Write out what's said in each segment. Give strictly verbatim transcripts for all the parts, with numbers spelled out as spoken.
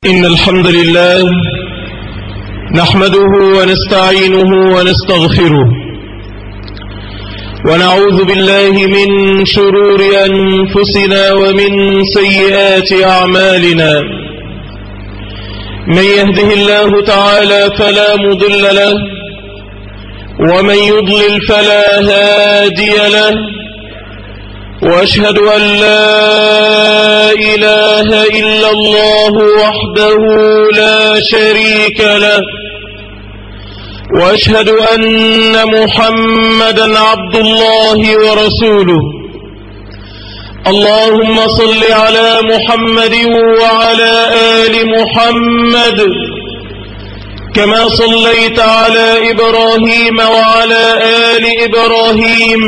إن الحمد لله نحمده ونستعينه ونستغفره ونعوذ بالله من شرور أنفسنا ومن سيئات أعمالنا. من يهده الله تعالى فلا مضل له ومن يضلل فلا هادي له، وأشهد أن لا إله إلا الله وحده لا شريك له، وأشهد أن محمدا عبد الله ورسوله. اللهم صل على محمد وعلى آل محمد كما صليت على إبراهيم وعلى آل إبراهيم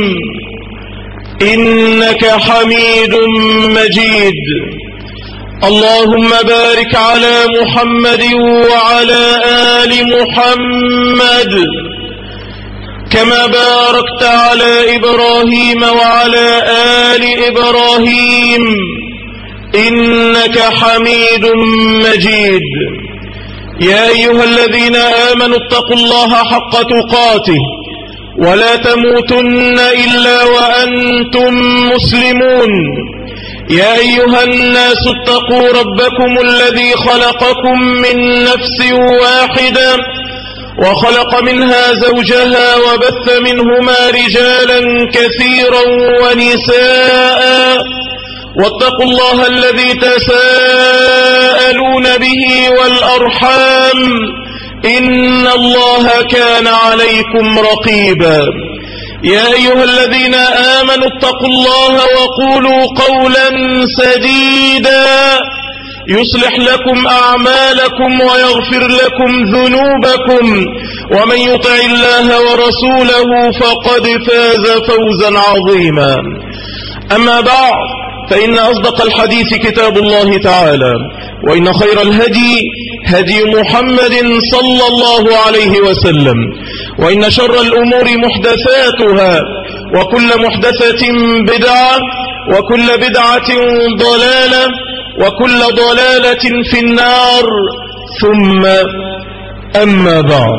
إنك حميد مجيد. اللهم بارك على محمد وعلى آل محمد كما باركت على إبراهيم وعلى آل إبراهيم إنك حميد مجيد. يا أيها الذين آمنوا اتقوا الله حق تقاته ولا تموتن إلا وأنتم مسلمون. يا أيها الناس اتقوا ربكم الذي خلقكم من نفس واحدة وخلق منها زوجها وبث منهما رجالا كثيرا ونساء، واتقوا الله الذي تساءلون به والأرحام إن الله كان عليكم رقيبا. يا أيها الذين آمنوا اتقوا الله وقولوا قولا سديدا يصلح لكم أعمالكم ويغفر لكم ذنوبكم، ومن يطع الله ورسوله فقد فاز فوزا عظيما. أما بعد، فإن أصدق الحديث كتاب الله تعالى، وإن خير الهدي هدي محمد صلى الله عليه وسلم، وإن شر الأمور محدثاتها، وكل محدثة بدعة، وكل بدعة ضلالة، وكل ضلالة في النار. ثم أما بعد،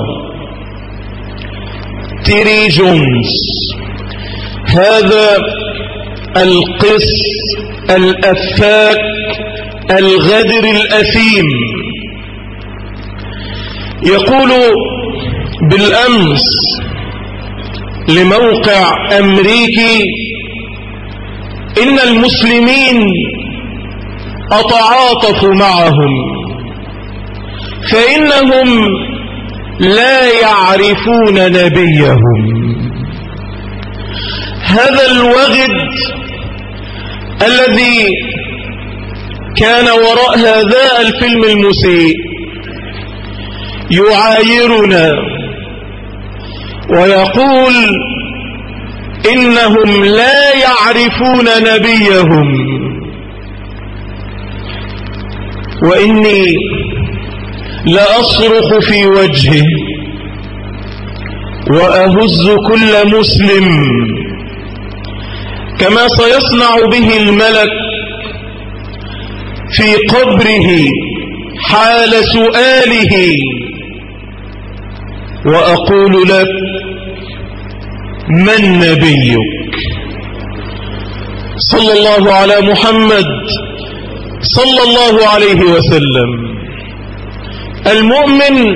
تيري جونز هذا القس الأفاك الغدر الأثيم يقول بالأمس لموقع أمريكي إن المسلمين أتعاطف معهم فإنهم لا يعرفون نبيهم. هذا الوغد الذي كان وراء هذا الفيلم المسيء يعايرنا ويقول إنهم لا يعرفون نبيهم. وإني لأصرخ في وجهه وأهز كل مسلم كما سيصنع به الملك في قبره حال سؤاله، وأقول لك: من نبيك؟ صلى الله على محمد صلى الله عليه وسلم. المؤمن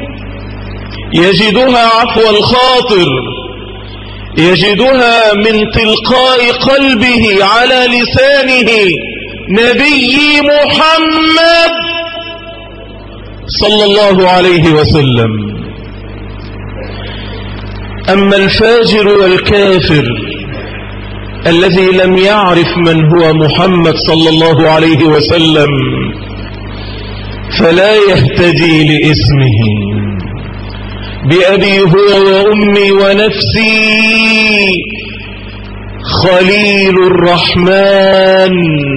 يجدها عفو الخاطر، يجدها من تلقاء قلبه على لسانه: نبي محمد صلى الله عليه وسلم. أما الفاجر والكافر الذي لم يعرف من هو محمد صلى الله عليه وسلم فلا يهتدي لاسمه. بأبي هو وأمي ونفسي خليل الرحمن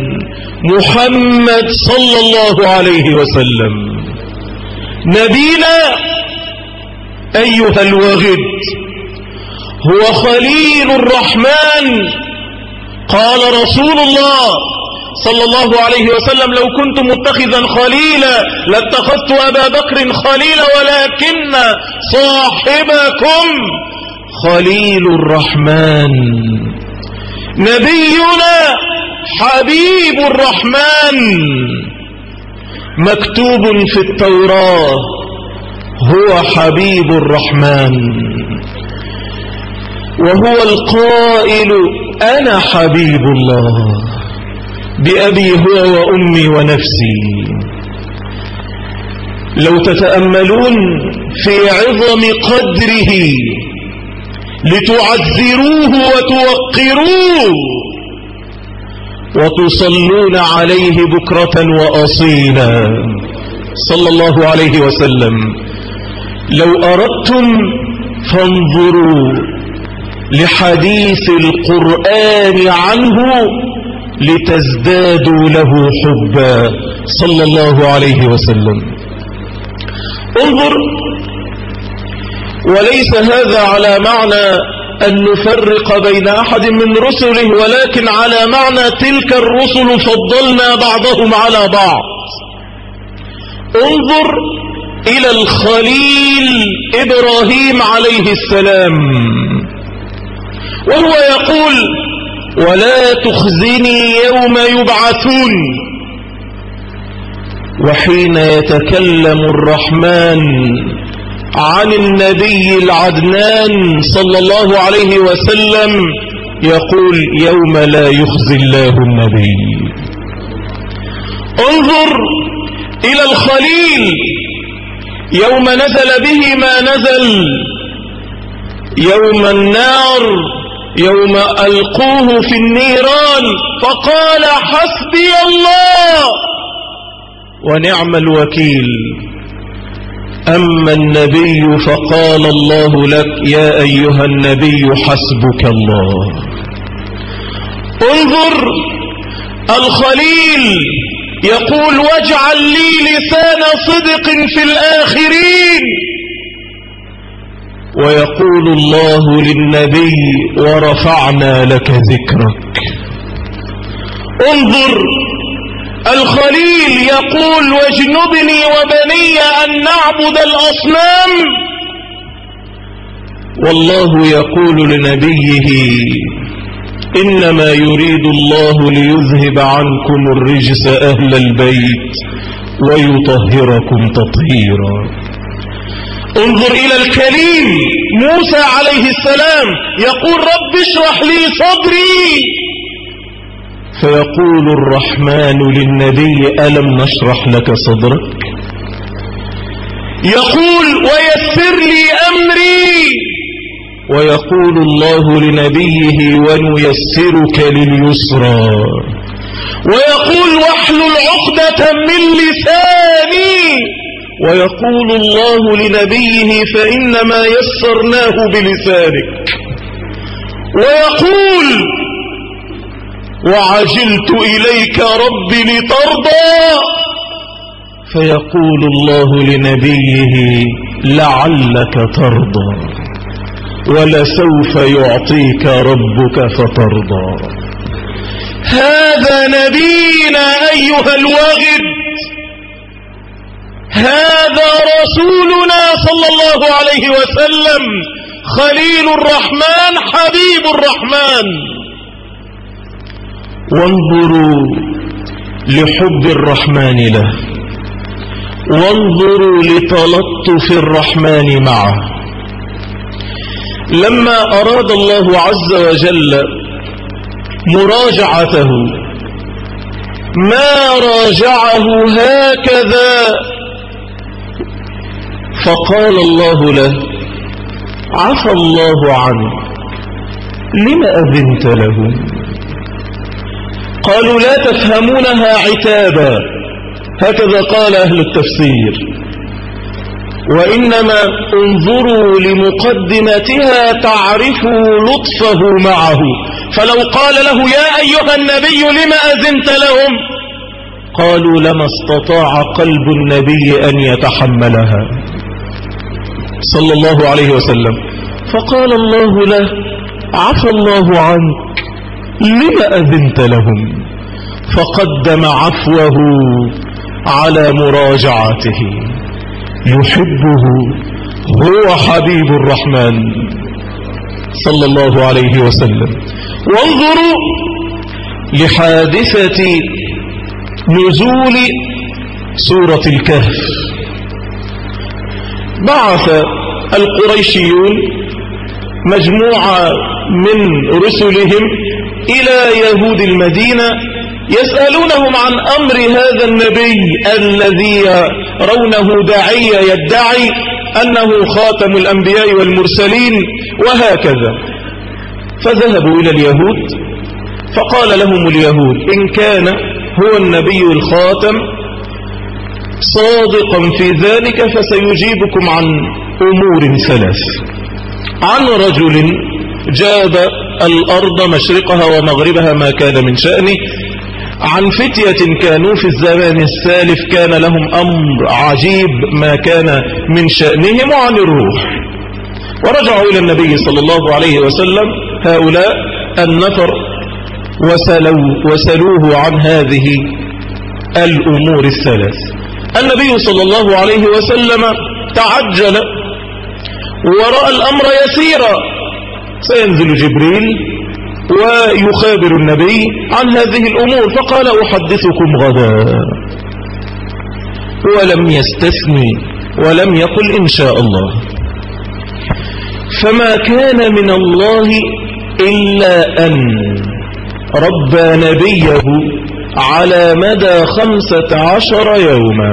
محمد صلى الله عليه وسلم نبينا أيها الوغد هو خليل الرحمن. قال رسول الله صلى الله عليه وسلم لو كنت متخذا خليلا لاتخذت أبا بكر خليلا ولكن صاحبكم خليل الرحمن. نبينا حبيب الرحمن مكتوب في التوراة هو حبيب الرحمن، وهو القائل أنا حبيب الله بأبي هو وأمي ونفسي. لو تتأملون في عظم قدره لتعزروه وتوقروه وتصلون عليه بكرة وأصيلا صلى الله عليه وسلم. لو أردتم فانظروا لحديث القرآن عنه لتزدادوا له حبا صلى الله عليه وسلم. انظر، وليس هذا على معنى أن نفرق بين أحد من رسله، ولكن على معنى تلك الرسل فضلنا بعضهم على بعض. انظر إلى الخليل إبراهيم عليه السلام وهو يقول ولا تخزني يوم يبعثون. وحين يتكلم الرحمن عن النبي العدنان صلى الله عليه وسلم يقول يوم لا يخزي الله النبي. انظر إلى الخليل يوم نزل به ما نزل، يوم النار، يوم ألقوه في النيران فقال حسبي الله ونعم الوكيل. أما النبي فقال الله لك يا أيها النبي حسبك الله. انظر الخليل يقول واجعل لي لسان صدق في الآخرين، ويقول الله للنبي ورفعنا لك ذكرك. انظر الخليل يقول واجنبني وبني أن نعبد الأصنام، والله يقول لنبيه إنما يريد الله ليذهب عنكم الرجس أهل البيت ويطهركم تطهيرا. انظر إلى الكريم موسى عليه السلام يقول رب اشرح لي صدري، فيقول الرحمن للنبي ألم نشرح لك صدرك. يقول ويسر لي أمري، ويقول الله لنبيه ونيسرك لليسرى. ويقول واحلل عقدة من لساني، ويقول الله لنبيه فإنما يسرناه بلسانك. ويقول وعجلت إليك رب لترضى، فيقول الله لنبيه لعلك ترضى ولسوف يعطيك ربك فترضى. هذا نبينا أيها الوغد، هذا رسولنا صلى الله عليه وسلم خليل الرحمن حبيب الرحمن. وانظروا لحب الرحمن له، وانظروا لتلطف الرحمن معه. لما أراد الله عز وجل مراجعته ما راجعه هكذا، فقال الله له عفى الله عنه لم أذنت له؟ قالوا لا تفهمونها عتابا، هكذا قال أهل التفسير، وإنما انظروا لمقدمتها تعرفوا لطفه معه. فلو قال له يا أيها النبي لم أذنت لهم؟ قالوا لما استطاع قلب النبي أن يتحملها صلى الله عليه وسلم. فقال الله له عفى الله عنك لم أذنت لهم؟ فقدم عفوه على مراجعته. يحبه، هو حبيب الرحمن صلى الله عليه وسلم. وانظروا لحادثة نزول سورة الكهف. بعث القريشيون مجموعة من رسلهم إلى يهود المدينة يسألونهم عن أمر هذا النبي الذي يرونه داعية يدعي أنه خاتم الأنبياء والمرسلين وهكذا. فذهبوا إلى اليهود فقال لهم اليهود: إن كان هو النبي الخاتم صادقا في ذلك فسيجيبكم عن أمور ثلاث: عن رجل جاب الأرض مشرقها ومغربها ما كان من شأنه، عن فتية كانوا في الزمان السالف كان لهم أمر عجيب ما كان من شأنهم، وعن الروح. ورجعوا إلى النبي صلى الله عليه وسلم هؤلاء النفر وسلوا وسلوه عن هذه الأمور الثلاث. النبي صلى الله عليه وسلم تعجل ورأى الأمر يسيرا، سينزل جبريل ويخابر النبي عن هذه الأمور، فقال: أحدثكم غدا، ولم يستثني ولم يقل إن شاء الله. فما كان من الله إلا أن ربى نبيه على مدى خمسة عشر يوما،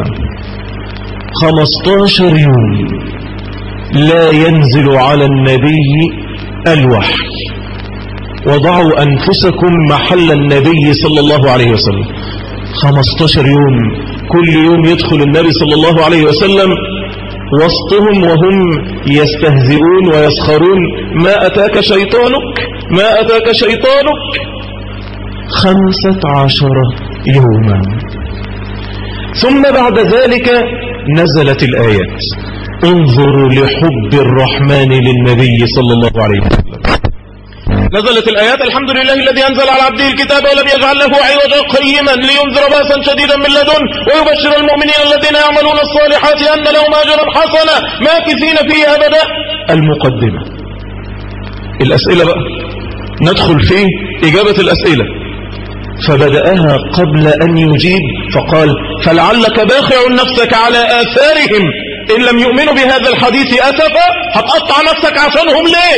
خمستاشر يوم لا ينزل على النبي الوحي. وضعوا أنفسكم محل النبي صلى الله عليه وسلم. خمستاشر يوم، كل يوم يدخل النبي صلى الله عليه وسلم وسطهم وهم يستهزئون ويسخرون: ما أتاك شيطانك ما أتاك شيطانك. خمسة عشر يوما. ثم بعد ذلك نزلت الآيات. انظروا لحب الرحمن للنبي صلى الله عليه وسلم. نزلت الآيات: الحمد لله الذي أنزل على عبده الكتاب ولم يجعل له عوجا قيما لينذر بأسا شديدا من لدن ويبشر المؤمنين الذين يعملون الصالحات أن لهم أجرا حسنا ماكثين فيه أبدا. المقدمة. الأسئلة بقى ندخل في إجابة الأسئلة. فبدأها قبل أن يجيب فقال: فلعلك باخع نفسك على آثارهم إن لم يؤمنوا بهذا الحديث أسفا. هتقطع نفسك عشانهم ليه؟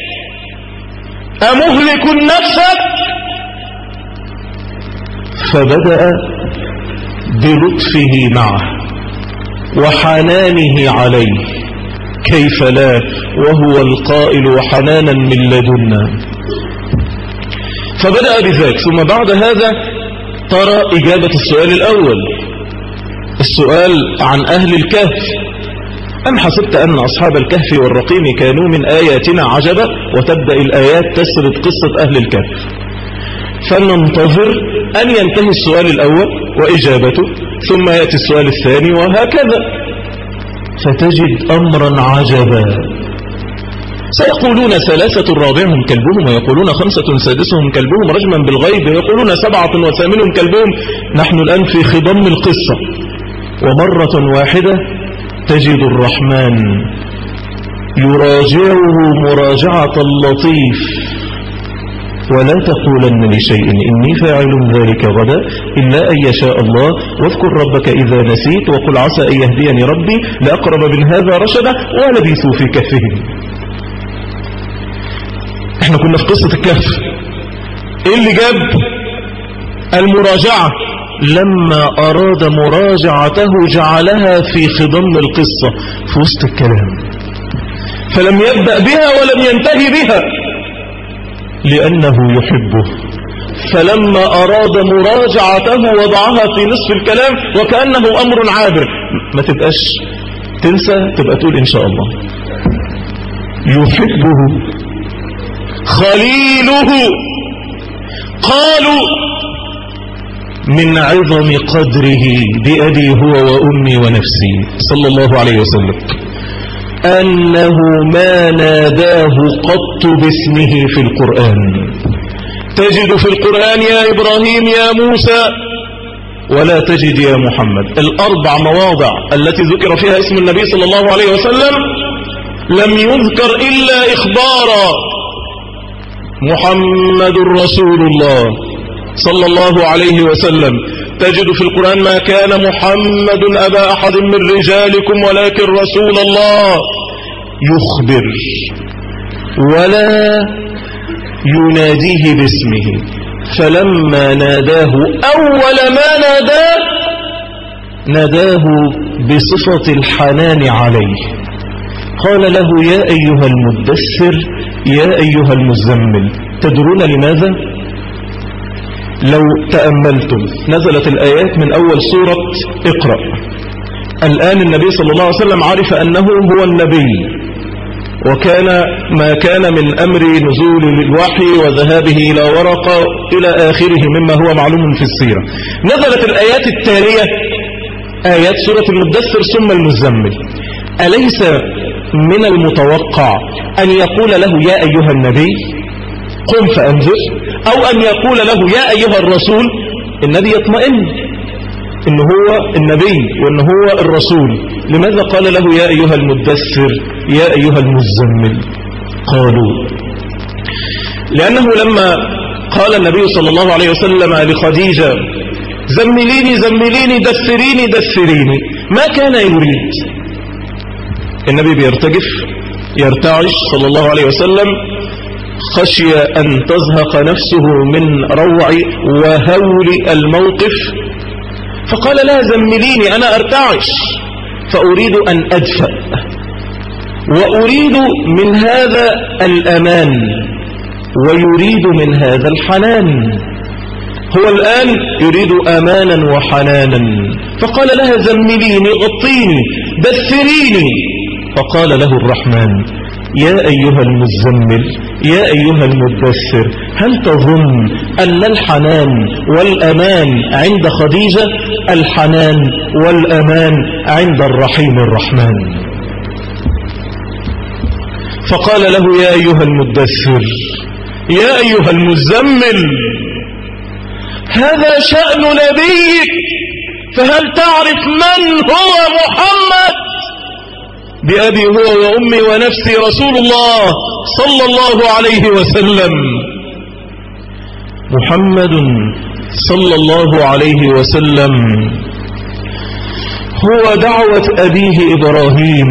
أمهلك نفسك؟ فبدأ بلطفه معه وحنانه عليه، كيف لا وهو القائل: وحنانا من لدنا. فبدأ بذلك. ثم بعد هذا ترى إجابة السؤال الأول، السؤال عن أهل الكهف: أم حسبت أن أصحاب الكهف والرقيم كانوا من آياتنا عجبا. وتبدأ الآيات تسرد قصة أهل الكهف. فننتظر أن ينتهي السؤال الأول وإجابته، ثم يأتي السؤال الثاني، وهكذا. فتجد أمرا عجبا. سيقولون ثلاثة رابعهم كلبهم، ويقولون خمسة سادسهم كلبهم رجما بالغيب، ويقولون سبعة وثامنهم كلبهم. نحن الآن في خضم القصة، ومرة واحدة تجد الرحمن يراجعه مراجعة اللطيف: ولا تقولن لشيء إني فاعل ذلك غدا إلا أن يشاء الله، واذكر ربك إذا نسيت، وقل عسى أن يهديني ربي لأقرب من هذا رشدا، ولبثوا في كهفهم. احنا كنا في قصة الكهف. ايه اللي جاب المراجعة؟ لما أراد مراجعته جعلها في خضم القصة، في وسط الكلام، فلم يبدأ بها ولم ينتهي بها لأنه يحبه. فلما أراد مراجعته وضعها في نصف الكلام وكأنه أمر عابر. ما تبقاش تنسى، تبقى تقول إن شاء الله. يحبه خليله. قالوا: من عظم قدره بأبي هو وأمي ونفسي صلى الله عليه وسلم أنه ما ناداه قط باسمه في القرآن. تجد في القرآن يا إبراهيم يا موسى، ولا تجد يا محمد. الأربع مواضع التي ذكر فيها اسم النبي صلى الله عليه وسلم لم يذكر إلا إخبارا: محمد رسول الله صلى الله عليه وسلم. تجد في القرآن: ما كان محمد أبا أحد من رجالكم ولكن رسول الله، يخبر ولا يناديه باسمه. فلما ناداه أول ما ناداه ناداه بصفة الحنان عليه، قال له: يا أيها المدثر يا أيها المزمل. تدرون لماذا؟ لو تأملتم نزلت الآيات من أول سورة اقرأ. الآن النبي صلى الله عليه وسلم عرف أنه هو النبي، وكان ما كان من أمر نزول الوحي وذهابه إلى ورقة إلى آخره مما هو معلوم في السيرة. نزلت الآيات التالية آيات سورة المدثر ثم المزمل. أليس من المتوقع أن يقول له: يا أيها النبي قم فأنذر، أو أن يقول له: يا أيها الرسول؟ النبي يطمئن إن هو النبي وإن هو الرسول. لماذا قال له: يا أيها المدثر يا أيها المزمل؟ قالوا: لأنه لما قال النبي صلى الله عليه وسلم لخديجة: زمليني زمليني دثريني دثريني، ما كان يريد. النبي بيرتجف يرتعش صلى الله عليه وسلم، خشي أن تزهق نفسه من روع وهول الموقف، فقال: لا زمليني، أنا أرتعش، فأريد أن أدفأ، وأريد من هذا الأمان، ويريد من هذا الحنان. هو الآن يريد أمانا وحنانا، فقال لها: زمليني غطيني دثريني. فقال له الرحمن: يا أيها المزمل يا أيها المدثر، هل تظن أن الحنان والأمان عند خديجة؟ الحنان والأمان عند الرحيم الرحمن. فقال له: يا أيها المدثر يا أيها المزمل، هذا شأن نبيك، فهل تعرف من هو محمد؟ بأبي هو وأمي ونفسي رسول الله صلى الله عليه وسلم. محمد صلى الله عليه وسلم هو دعوة أبيه إبراهيم،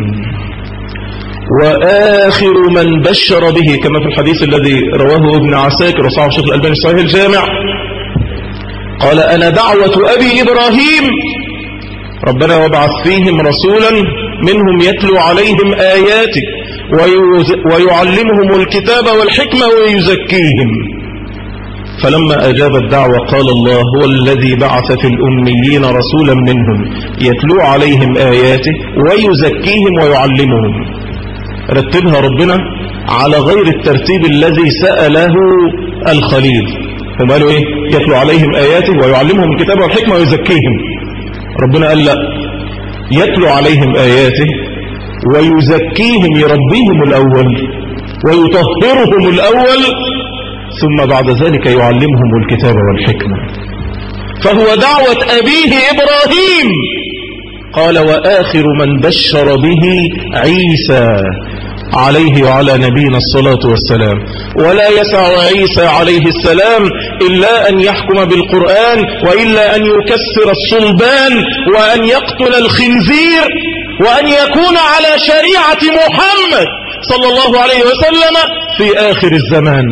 وآخر من بشر به، كما في الحديث الذي رواه ابن عساكر وصححه الشيخ الألباني صحيح الجامع، قال: أنا دعوة أبي إبراهيم، ربنا وابعث فيهم رسولا منهم يتلو عليهم آياتك ويعلمهم الكتاب والحكمة ويزكيهم. فلما أجاب الدعوة قال الله: هو الذي بعث في الأميين رسولا منهم يتلو عليهم آياته ويزكيهم ويعلمهم. رتبها ربنا على غير الترتيب الذي سأله الخليل. هم قالوا إيه؟ يتلو عليهم آياته ويعلمهم الكتاب والحكمة ويزكيهم. ربنا قال: لا، يتلو عليهم آياته ويزكيهم، يربيهم الأول ويطهرهم الأول، ثم بعد ذلك يعلمهم الكتاب والحكمة. فهو دعوة أبيه إبراهيم. قال: وآخر من بشر به عيسى عليه وعلى نبينا الصلاة والسلام. ولا يسع عيسى عليه السلام إلا أن يحكم بالقرآن، وإلا أن يكسر الصلبان، وأن يقتل الخنزير، وأن يكون على شريعة محمد صلى الله عليه وسلم في آخر الزمان.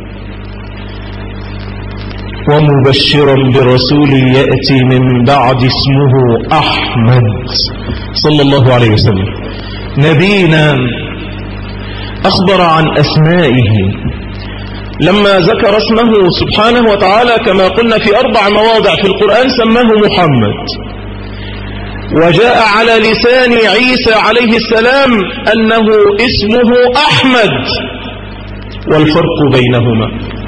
ومبشرا برسول يأتي من بعد اسمه أحمد صلى الله عليه وسلم. نبينا أخبر عن أسمائه، لما ذكر اسمه سبحانه وتعالى كما قلنا في أربع مواضع في القرآن سماه محمد، وجاء على لسان عيسى عليه السلام أنه اسمه أحمد. والفرق بينهما،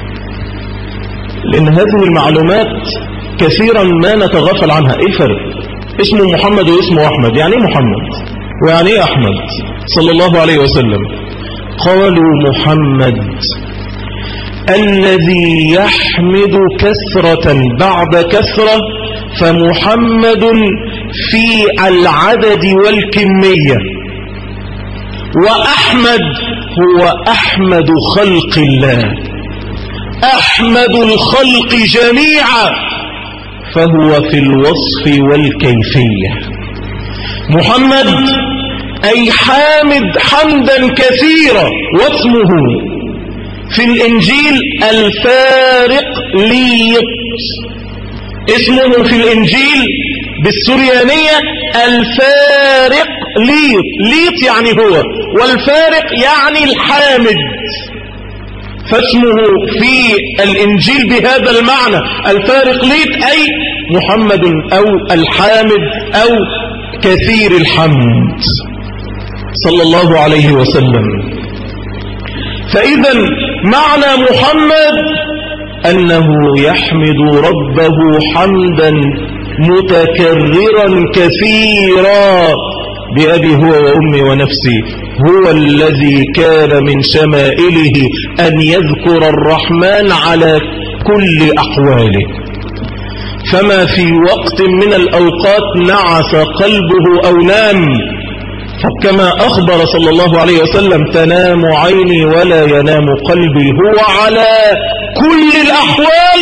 لأن هذه المعلومات كثيرا ما نتغافل عنها. إيه الفرق؟ اسمه محمد واسمه أحمد، يعني محمد ويعني أحمد صلى الله عليه وسلم. قالوا محمد الذي يحمد كثرة بعد كثرة، فمحمد في العدد والكمية، وأحمد هو أحمد خلق الله، أحمد الخلق جميعا، فهو في الوصف والكيفية. محمد أي حامد حمدا كثيرا، واسمه في الإنجيل الفارق ليط، اسمه في الإنجيل بالسريانية الفارق ليط، ليط يعني هو، والفارق يعني الحامد، فاسمه في الإنجيل بهذا المعنى الفارق ليط، أي محمد أو الحامد أو كثير الحمد صلى الله عليه وسلم. فإذا معنى محمد أنه يحمد ربه حمدا متكررا كثيرا، بأبي هو وأمي ونفسي، هو الذي كان من شمائله أن يذكر الرحمن على كل أحواله، فما في وقت من الأوقات نعس قلبه أو نام، كما أخبر صلى الله عليه وسلم تنام عيني ولا ينام قلبي، هو على كل الأحوال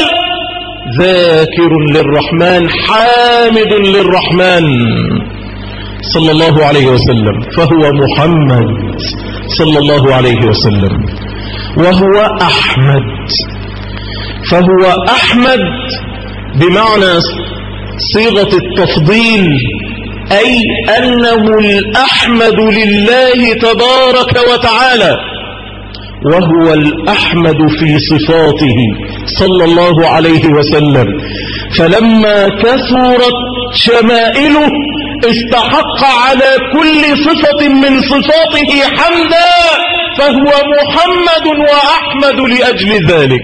ذاكر للرحمن حامد للرحمن صلى الله عليه وسلم، فهو محمد صلى الله عليه وسلم. وهو أحمد، فهو أحمد بمعنى صيغة التفضيل، أي أنه الأحمد لله تبارك وتعالى، وهو الأحمد في صفاته صلى الله عليه وسلم، فلما كثرت شمائله استحق على كل صفة من صفاته حمدا، فهو محمد وأحمد لأجل ذلك.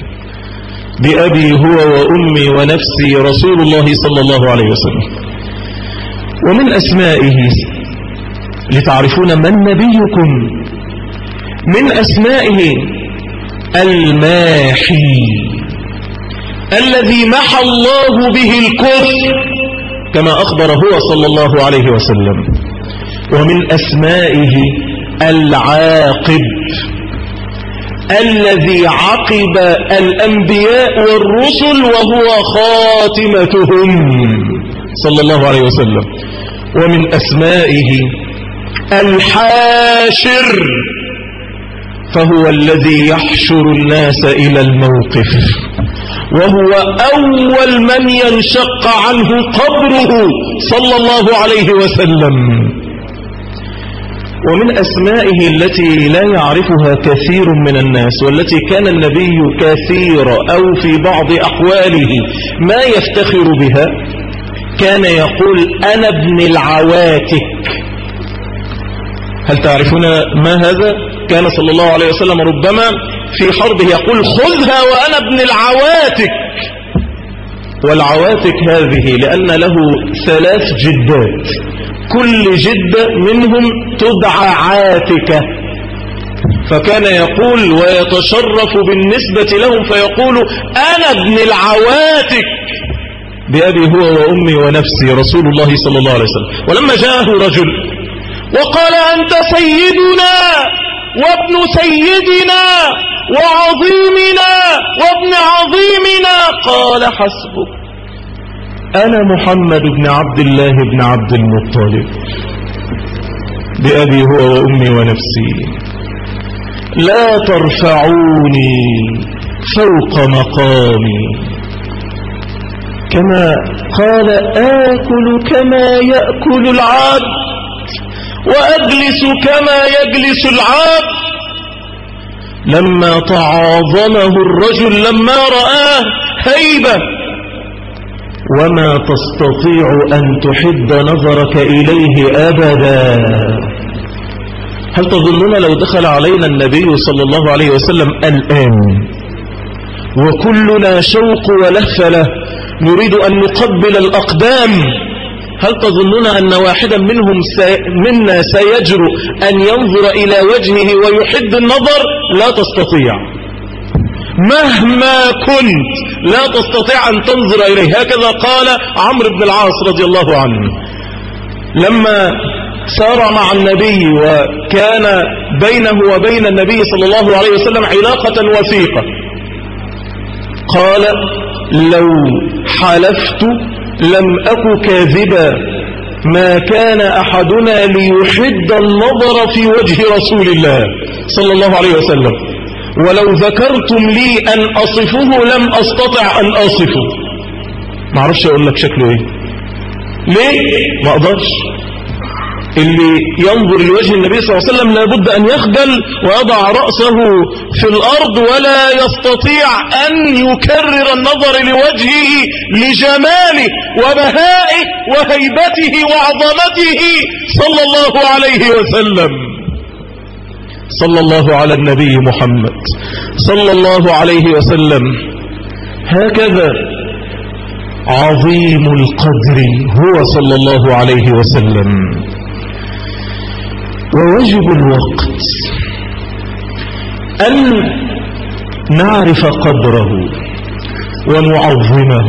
بأبي هو وأمي ونفسي رسول الله صلى الله عليه وسلم. ومن أسمائه لتعرفون من نبيكم، من أسمائه الماحي، الذي محى الله به الكفر، كما أخبر هو صلى الله عليه وسلم. ومن أسمائه العاقب، الذي عقب الأنبياء والرسل وهو خاتمتهم صلى الله عليه وسلم. ومن أسمائه الحاشر، فهو الذي يحشر الناس إلى الموقف، وهو أول من ينشق عنه قبره صلى الله عليه وسلم. ومن أسمائه التي لا يعرفها كثير من الناس، والتي كان النبي كثير أو في بعض أحواله ما يفتخر بها، كان يقول أنا ابن العواتك. هل تعرفون ما هذا؟ كان صلى الله عليه وسلم ربما في حربه يقول خذها وأنا ابن العواتك. والعواتك هذه لأن له ثلاث جدات، كل جدة منهم تدعى عاتكة، فكان يقول ويتشرف بالنسبة لهم فيقول أنا ابن العواتك بأبي هو وأمي ونفسي رسول الله صلى الله عليه وسلم. ولما جاءه رجل وقال أنت سيدنا وابن سيدنا وعظيمنا وابن عظيمنا، قال حسبك، أنا محمد بن عبد الله بن عبد المطلب بأبي هو وأمي ونفسي، لا ترفعوني فوق مقامي، كما قال آكل كما يأكل العبد وأجلس كما يجلس العبد. لما تعاظمه الرجل لما رآه هيبة، وما تستطيع أن تحد نظرك إليه أبدا. هل تظنون لو دخل علينا النبي صلى الله عليه وسلم الآن وكلنا شوق ولهفة له نريد أن نقبل الأقدام، هل تظنون أن واحدا منهم سي... منا سيجرؤ أن ينظر إلى وجهه ويحد النظر؟ لا تستطيع. مهما كنت لا تستطيع أن تنظر إليه. هكذا قال عمرو بن العاص رضي الله عنه لما سار مع النبي وكان بينه وبين النبي صلى الله عليه وسلم علاقة وثيقة، قال لو حلفت لم أك كاذبا ما كان أحدنا ليحد النظر في وجه رسول الله صلى الله عليه وسلم، ولو ذكرتم لي أن أصفه لم أستطع أن أصفه. ما أعرفش أقول لك شكله إيه، ليه؟ ما أقدرش. اللي ينظر لوجه النبي صلى الله عليه وسلم لابد أن يخجل ويضع رأسه في الأرض، ولا يستطيع أن يكرر النظر لوجهه لجماله وبهائه وهيبته وعظمته صلى الله عليه وسلم. صلى الله على النبي محمد صلى الله عليه وسلم. هكذا عظيم القدر هو صلى الله عليه وسلم. ويجب الوقت أن نعرف قدره ونعظمه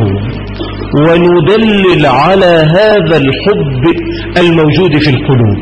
وندلل على هذا الحب الموجود في القلوب.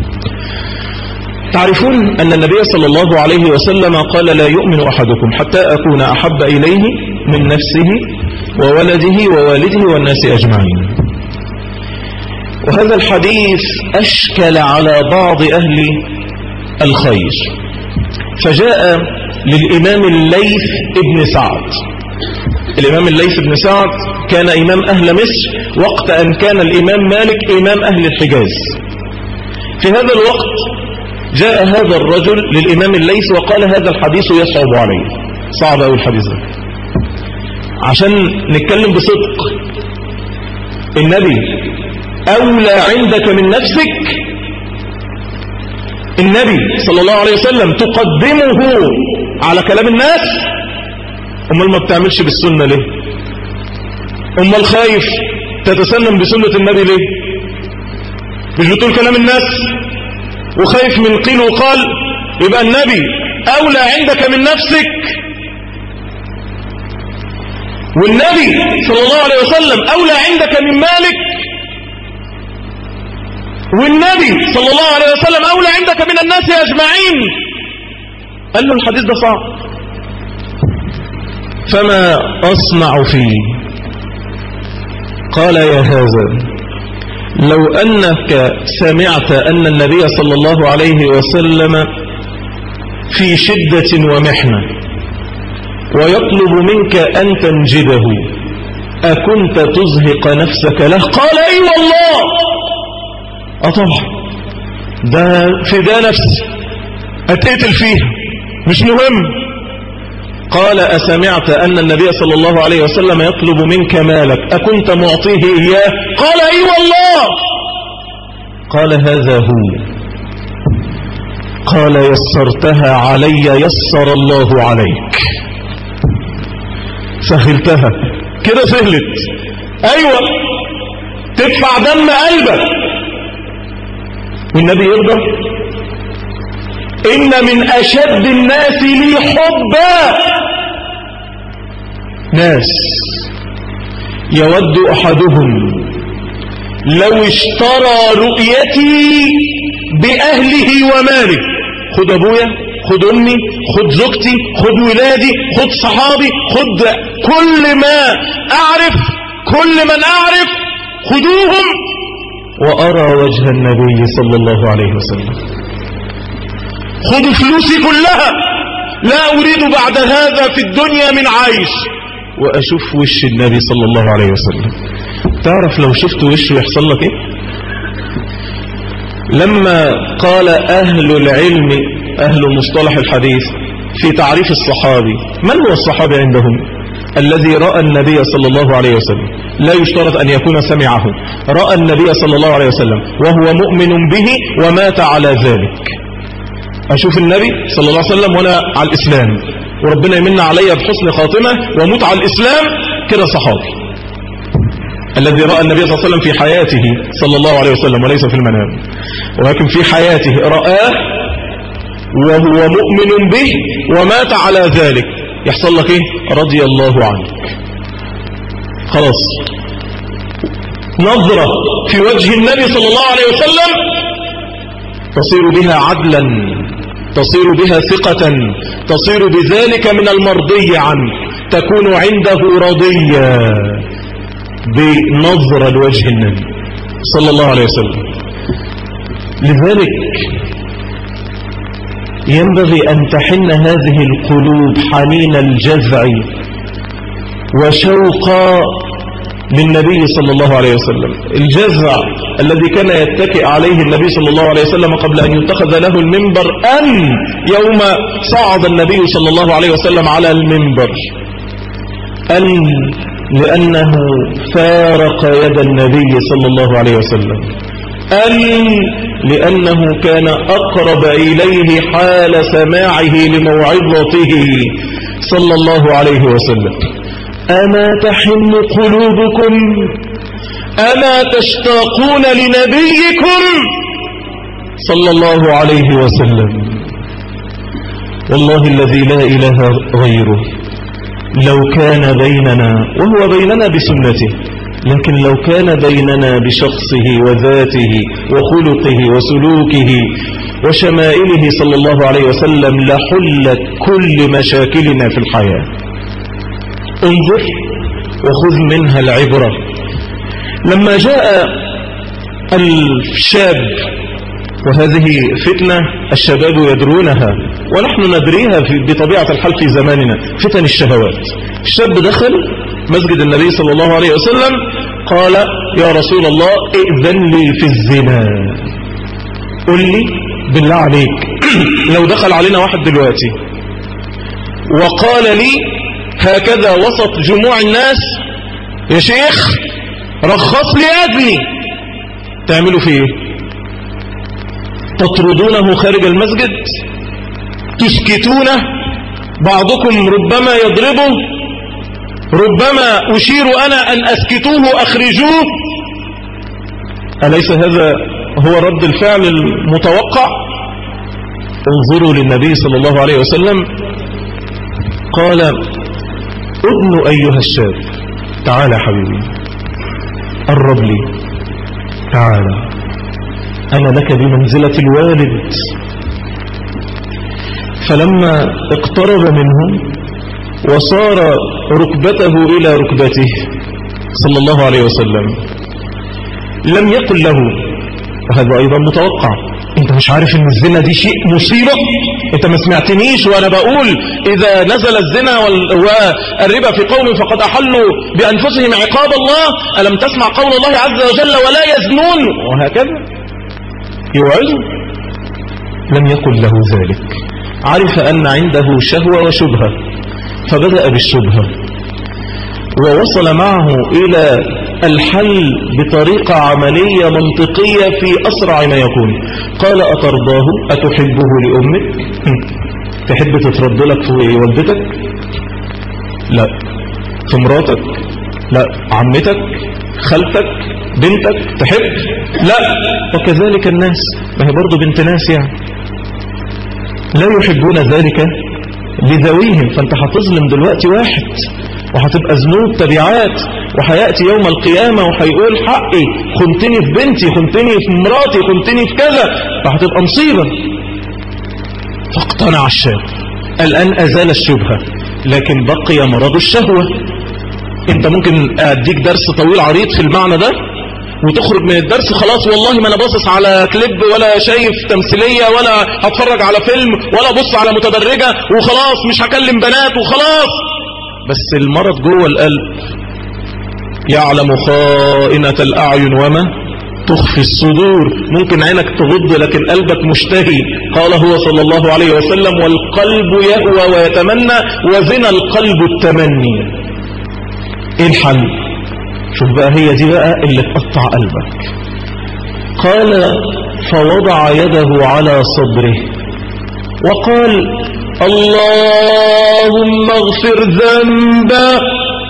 تعرفون أن النبي صلى الله عليه وسلم قال لا يؤمن أحدكم حتى أكون أحب إليه من نفسه وولده ووالده والناس أجمعين. وهذا الحديث أشكل على بعض أهل الخير، فجاء للإمام الليث ابن سعد. الإمام الليث ابن سعد كان إمام أهل مصر وقت أن كان الإمام مالك إمام أهل الحجاز. في هذا الوقت جاء هذا الرجل للإمام الليث وقال هذا الحديث يصعب عليه. صعب أوي الحديث ده. عشان نتكلم بصدق، النبي أولى عندك من نفسك. النبي صلى الله عليه وسلم تقدمه على كلام الناس. أمال ما بتعملش بالسنة ليه؟ أمال خايف تتسنن بسنة النبي ليه؟ مش بتقول كلام الناس وخايف من قيل وقال؟ يبقى النبي أولى عندك من نفسك، والنبي صلى الله عليه وسلم أولى عندك من مالك، والنبي صلى الله عليه وسلم أولى عندك من الناس أجمعين. قال له الحديث ده صعب، فما أصنع فيه؟ قال يا هذا لو أنك سمعت أن النبي صلى الله عليه وسلم في شدة ومحنة ويطلب منك أن تنجده أكنت تزهق نفسك له؟ قال أي والله. أطبع ده في ده نفسي أتقتل فيها مش مهم. قال أسمعت أن النبي صلى الله عليه وسلم يطلب منك مالك أكنت معطيه إياه؟ قال أي والله. قال هذا هو. قال يسرتها علي يسر الله عليك. سهلتها كده سهلت. أيوة تدفع دم قلبك والنبي يرضى. إن من أشد الناس لي حبا ناس يود أحدهم لو اشترى رؤيتي بأهله وماله. خد أبويا، خد أمي، خد زوجتي، خد ولادي، خد صحابي، خد كل ما أعرف، كل من أعرف، خدوهم وأرى وجه النبي صلى الله عليه وسلم. خدوا فلوسي كلها، لا أريد بعد هذا في الدنيا من عيش، وأشوف وش النبي صلى الله عليه وسلم. تعرف لو شفت وشه يحصل لك إيه؟ لما قال أهل العلم أهل مصطلح الحديث في تعريف الصحابي، من هو الصحابي عندهم؟ الذي رأى النبي صلى الله عليه وسلم، لا يشترط أن يكون سمعه، رأى النبي صلى الله عليه وسلم وهو مؤمن به ومات على ذلك. أشوف النبي صلى الله عليه وسلم وأنا على الإسلام، وربنا يمن علي بحسن خاتمة وموت على الإسلام، كده صحابي. الذي رأى النبي صلى الله عليه وسلم في حياته صلى الله عليه وسلم وليس في المنام، ولكن في حياته رآه وهو مؤمن به ومات على ذلك، يحصل لك ايه؟ رضي الله عنك. خلاص نظرة في وجه النبي صلى الله عليه وسلم تصير بها عدلا، تصير بها ثقة، تصير بذلك من المرضي عنه، تكون عنده رضية بنظرة لوجه النبي صلى الله عليه وسلم. لذلك ينبغي أن تحن هذه القلوب حنين الجذع وشوقا للنبي صلى الله عليه وسلم. الجذع الذي كان يتكئ عليه النبي صلى الله عليه وسلم قبل أن يتخذ له المنبر، أن يوم صعد النبي صلى الله عليه وسلم على المنبر، أن لأنه فارق يد النبي صلى الله عليه وسلم، أن لأنه كان أقرب إليه حال سماعه لموعظته صلى الله عليه وسلم. أما تحن قلوبكم، أما تشتاقون لنبيكم صلى الله عليه وسلم. والله الذي لا إله غيره لو كان بيننا، وهو بيننا بسنته، لكن لو كان بيننا بشخصه وذاته وخلقه وسلوكه وشمائله صلى الله عليه وسلم لحلت كل مشاكلنا في الحياة. انظر وخذ منها العبرة. لما جاء الشاب، وهذه فتنة الشباب يدرونها ونحن ندريها في بطبيعة الحال في زماننا، فتن الشهوات. الشاب دخل مسجد النبي صلى الله عليه وسلم قال: يا رسول الله ائذن لي في الزنا. قل لي بالله عليك لو دخل علينا واحد دلوقتي وقال لي هكذا وسط جموع الناس: يا شيخ رخص لي أذني، تعملوا فيه ايه؟ تطردونه خارج المسجد؟ تسكتونه؟ بعضكم ربما يضربه، ربما أشير أنا أن أسكتوه أخرجوه. أليس هذا هو رد الفعل المتوقع؟ انظروا للنبي صلى الله عليه وسلم، قال: ادن أيها الشاب، تعال حبيبي، قرب لي، تعال، أنا لك بمنزلة الوالد. فلما اقترب منهم وصار ركبته إلى ركبته صلى الله عليه وسلم لم يقل له، وهذا أيضا متوقع: انت مش عارف ان الزنا دي شيء مصيبة؟ انت ما سمعتنيش وانا بقول اذا نزل الزنا والربا في قوم فقد احلوا بانفسهم عقاب الله؟ الم تسمع قول الله عز وجل: ولا يزنون؟ وهكذا يوعظه. لم يقل له ذلك، عرف ان عنده شهوة وشبهة فبدأ بالشبهة ووصل معه إلى الحل بطريقة عملية منطقية في أسرع ما يكون. قال: أترضاه؟ أتحبه لأمك؟ تحب تترد لك في والدتك؟ لا. في مراتك؟ لا. عمتك؟ خالتك؟ بنتك؟ تحب؟ لا. وكذلك الناس، ما هي برضو بنت ناس يعني، لا يحبون ذلك لذويهم. فانت هتظلم دلوقتي واحد وهتبقى ذنوب تبعات، وهيأتي يوم القيامة وهيقول: حقي، خنتني في بنتي، خنتني في مراتي، خنتني في كذا، فهتبقى مصيبة. فاقتنع الشاب. الآن أزال الشبهة، لكن بقي مرض الشهوة. انت ممكن اديك درس طويل عريض في المعنى ده وتخرج من الدرس خلاص والله ما انا باصص على كليب ولا شايف تمثيلية ولا هتفرج على فيلم ولا بص على متدرجة وخلاص، مش هكلم بنات وخلاص. بس المرض جوه القلب، يعلم خائنة الأعين وما تخفي الصدور. ممكن عينك تغض لكن قلبك مشتهي. قال هو صلى الله عليه وسلم: والقلب يهوى ويتمنى، وزنا القلب التمني. ايه الحل؟ شوف بقى، هي دي بقى اللي تقطع قلبك. قال: فوضع يده على صدره وقال: اللهم اغفر ذنبه،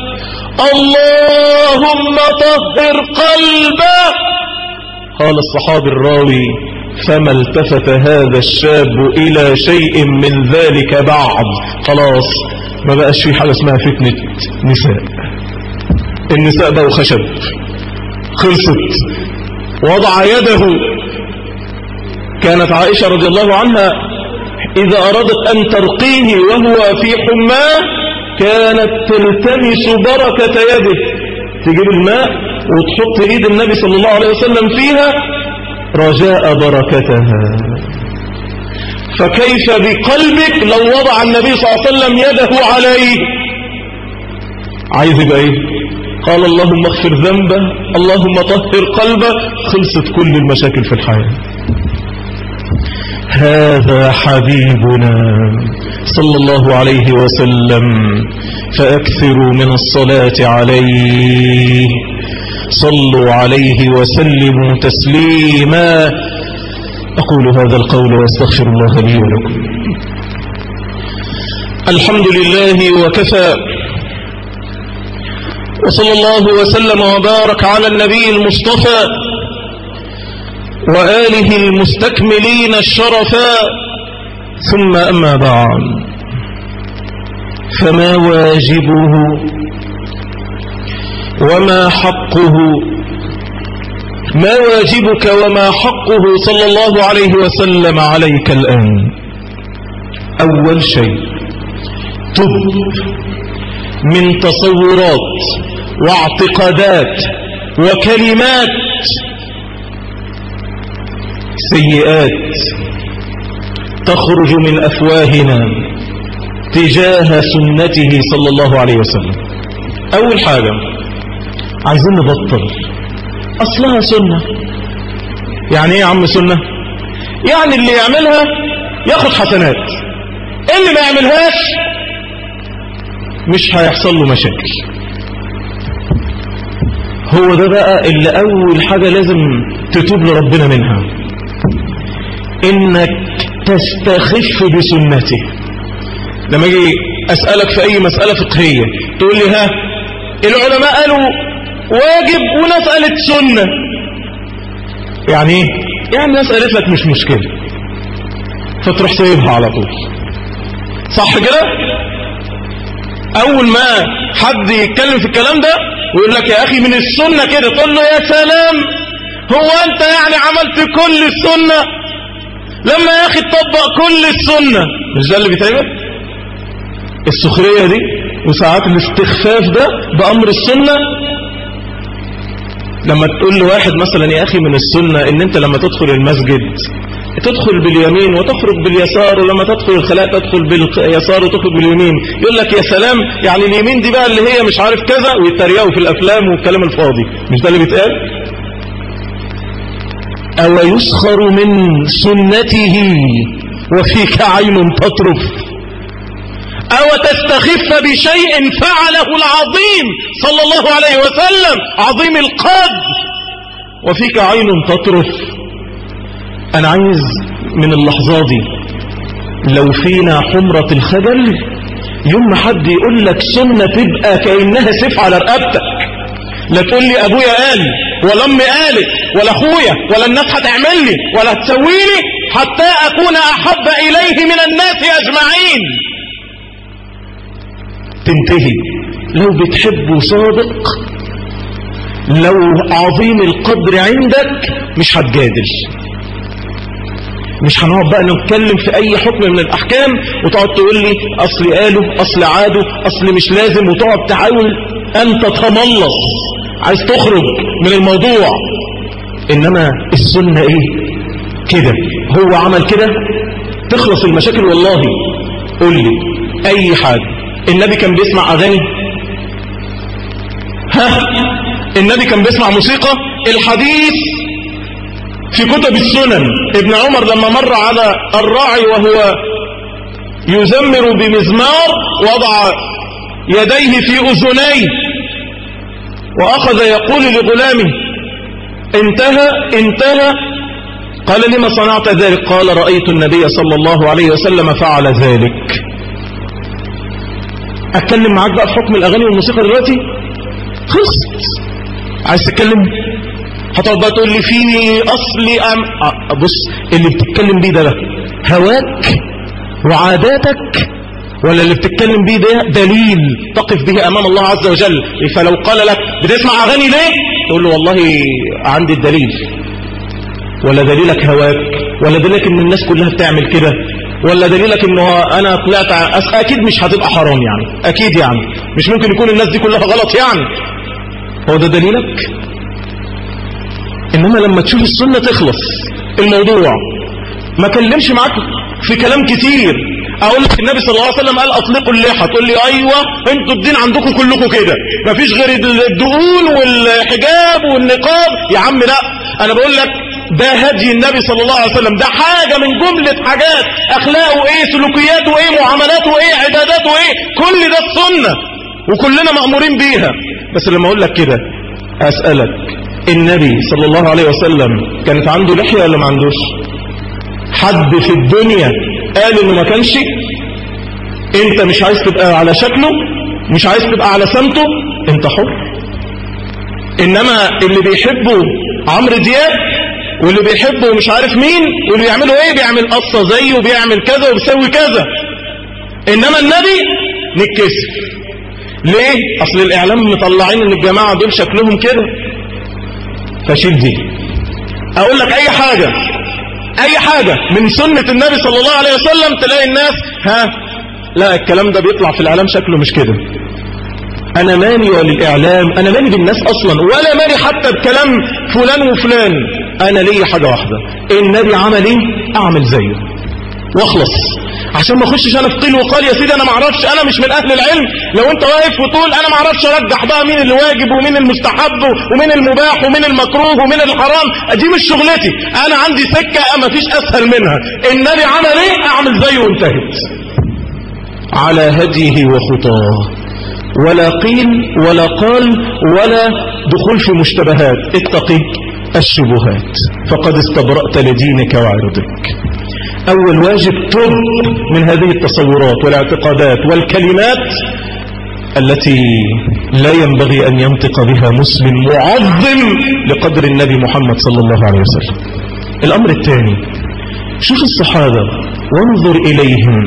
اللهم طهر قلبه. قال الصحابي الراوي: فما التفت هذا الشاب إلى شيء من ذلك بعد. خلاص ما بقاش في حاجة اسمها فتنة نساء. النساء بقوا خشب، خلصت. وضع يده. كانت عائشة رضي الله عنها إذا أرادت أن ترقيه وهو في حماه كانت تلتمس بركة يده، تجيب الماء وتحط إيد النبي صلى الله عليه وسلم فيها رجاء بركتها. فكيف بقلبك لو وضع النبي صلى الله عليه وسلم يده عليه؟ عايز يبقى ايه؟ قال اللهم اغفر ذنبه، اللهم طهر قلبه، خلصت كل المشاكل في الحياة. هذا حبيبنا صلى الله عليه وسلم، فأكثروا من الصلاة عليه، صلوا عليه وسلموا تسليما. أقول هذا القول واستغفر الله لي ولكم. الحمد لله وكفى، وصلى الله وسلم وبارك على النبي المصطفى وآله المستكملين الشرفاء، ثم أما بعد، فما واجبه وما حقه؟ ما واجبك وما حقه صلى الله عليه وسلم عليك الآن؟ أول شيء تب من تصورات واعتقادات وكلمات سيئات تخرج من أفواهنا تجاه سنته صلى الله عليه وسلم. أول حاجة عايزين نبطل، أصلها سنة. يعني ايه يا عم سنة؟ يعني اللي يعملها ياخد حسنات، اللي ما يعملهاش مش هيحصل له مشاكل. هو ده بقى اللي أول حاجة لازم تتوب لربنا منها، إنك تستخف بسنته. لما أجي أسألك في أي مسألة فقهية تقول لي ها العلماء قالوا واجب وناس قالت سنة، يعني ايه؟ يعني ناس قالت لك مش مشكلة فتروح سايبها على طول، صح كده؟ أول ما حد يتكلم في الكلام ده ويقول لك يا أخي من السنة كده، تقول له يا سلام، هو أنت يعني عملت كل السنة؟ لما يا أخي تطبق كل السنة، مش ده اللي بيتعمل؟ السخرية دي وساعات الاستخفاف ده بأمر السنة. لما تقول لواحد مثلا يا أخي من السنة إن أنت لما تدخل المسجد تدخل باليمين وتخرج باليسار، ولما تدخل الخلاء تدخل باليسار وتخرج باليمين، يقول لك يا سلام، يعني اليمين دي بقى اللي هي مش عارف كذا، ويتريقوا في الأفلام والكلام الفاضي. مش ده اللي بيتقال؟ أو يسخر من سنته وفيك عين تطرف، أو تستخف بشيء فعله العظيم صلى الله عليه وسلم عظيم القدر وفيك عين تطرف. أنا عايز من اللحظة دي لو فينا حمرة الخجل، يوم ما حد يقول لك سنة تبقى كأنها سيف على رقبتك. لا تقول لي أبويا قال ولا أمي قالت ولا أخويا ولا الناس هتعمل لي ولا هتسوي لي حتى أكون أحب إليه من الناس أجمعين. تنتهي. لو بتحبه صادق، لو عظيم القدر عندك، مش هتجادل. مش هنقعد بقى نتكلم في اي حكم من الاحكام وتقعد تقول لي اصل قالوا، اصل عادوا، اصل مش لازم، وتقعد تحاول ان تتملص، عايز تخرج من الموضوع. انما السنة ايه؟ كده، هو عمل كده تخلص المشاكل. والله قول لي اي حاجة. النبي كان بيسمع اغاني؟ ها؟ النبي كان بيسمع موسيقى؟ الحديث في كتب السنن، ابن عمر لما مر على الراعي وهو يزمر بمزمار وضع يديه في أذنيه وأخذ يقول لغلامه انتهى انتهى، قال لما صنعت ذلك؟ قال رأيت النبي صلى الله عليه وسلم فعل ذلك. أتكلم معاك بقى في حكم الأغاني والموسيقى دلوقتي؟ خلصت. عايز تتكلم؟ هتقعد بقى تقول لي فيني أصلي أم... أه بص، اللي بتتكلم بيه ده بقى هواك وعاداتك ولا اللي بتتكلم بيه ده دليل تقف به أمام الله عز وجل؟ فلو قال لك بتسمع أغاني ليه؟ تقول له والله عندي الدليل. ولا دليلك هواك؟ ولا دليلك ان الناس كلها بتعمل كده؟ ولا دليلك انه انا طلعت اكيد مش هتبقى حرام يعني، اكيد يعني مش ممكن يكون الناس دي كلها غلط يعني، هو ده دليلك؟ انما لما تشوف السنة تخلص الموضوع. ما كلمش معاك في كلام كتير، اقول لك النبي صلى الله عليه وسلم قال اطلقوا اللحى، تقول لي ايوه انتوا الدين عندكم كلكم كده، مفيش غير الدقون والحجاب والنقاب. يا عم لا، انا بقول لك ده هدي النبي صلى الله عليه وسلم، ده حاجة من جملة حاجات، اخلاقه ايه، سلوكياته ايه، معاملاته ايه، عباداته ايه، كل ده السنة وكلنا مأمورين بيها. بس لما اقول لك كده اسألك، النبي صلى الله عليه وسلم كانت عنده لحية ولا ما عندوش؟ حد في الدنيا قال انه ما كانش؟ انت مش عايز تبقى على شكله، مش عايز تبقى على سمته، انت حر. انما اللي بيحبوا عمرو دياب واللي بيحبوا مش عارف مين واللي بيعملوا ايه، بيعمل قصة زيه وبيعمل كذا وبيسوي كذا. انما النبي نتكسف ليه؟ اصل الاعلام مطلعين ان الجماعة دول شكلهم كده، فشيل دي. اقول لك اي حاجة اي حاجة من سنة النبي صلى الله عليه وسلم تلاقي الناس ها لا الكلام ده بيطلع في الاعلام شكله مش كده. انا ماني وللاعلام، انا ماني بالناس اصلا، ولا ماني حتى بكلام فلان وفلان. انا ليا حاجة واحدة، النبي عمل ايه اعمل زيه واخلص، عشان ما اخشش انا في قيل وقال. يا سيدي انا ما اعرفش، انا مش من اهل العلم. لو انت واقف وتقول انا ما اعرفش ارجح بقى مين اللي واجب ومين المستحب ومين المباح ومين المكروه ومين الحرام، دي مش شغلتي. انا عندي سكة ما فيش اسهل منها، النبي عمل ايه اعمل زيه وانتهت، على هديه وخطاه، ولا قيل ولا قال ولا دخول في مشتبهات. اتقي الشبهات فقد استبرأت لدينك وعرضك. أول واجب تب من هذه التصورات والاعتقادات والكلمات التي لا ينبغي أن ينطق بها مسلم معظم لقدر النبي محمد صلى الله عليه وسلم. الأمر الثاني، شوف الصحابة وانظر إليهم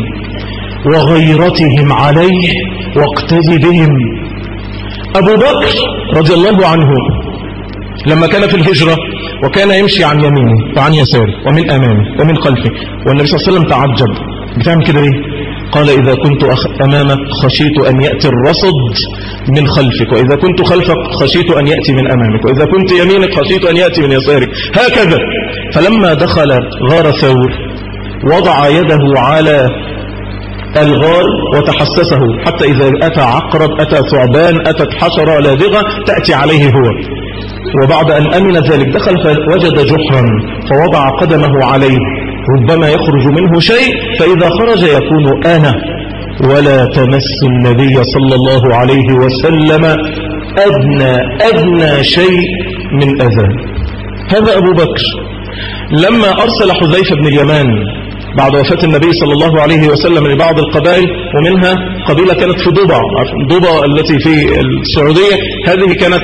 وغيرتهم عليه واقتدي بهم. أبو بكر رضي الله عنه لما كان في الهجرة وكان يمشي عن يمينه وعن يساره ومن أمامه ومن خلفه، والنبي صلى الله عليه وسلم تعجب، بتعمل كده ليه؟ قال إذا كنت أمامك خشيت أن يأتي الرصد من خلفك، وإذا كنت خلفك خشيت أن يأتي من أمامك، وإذا كنت يمينك خشيت أن يأتي من يسارك، هكذا. فلما دخل غار ثور وضع يده على الغار وتحسسه، حتى إذا أتى عقرب، أتى ثعبان، أتت حشرة لادغة تأتي عليه هو. وبعد أن أمن ذلك دخل فوجد جحرا فوضع قدمه عليه، ربما يخرج منه شيء، فإذا خرج يكون أنا، ولا تمس النبي صلى الله عليه وسلم أدنى أدنى شيء من أذى. هذا أبو بكر. لما أرسل حذيفة بن اليمان بعد وفاة النبي صلى الله عليه وسلم لبعض القبائل، ومنها قبيلة كانت في ضبع، ضبع التي في السعودية، هذه كانت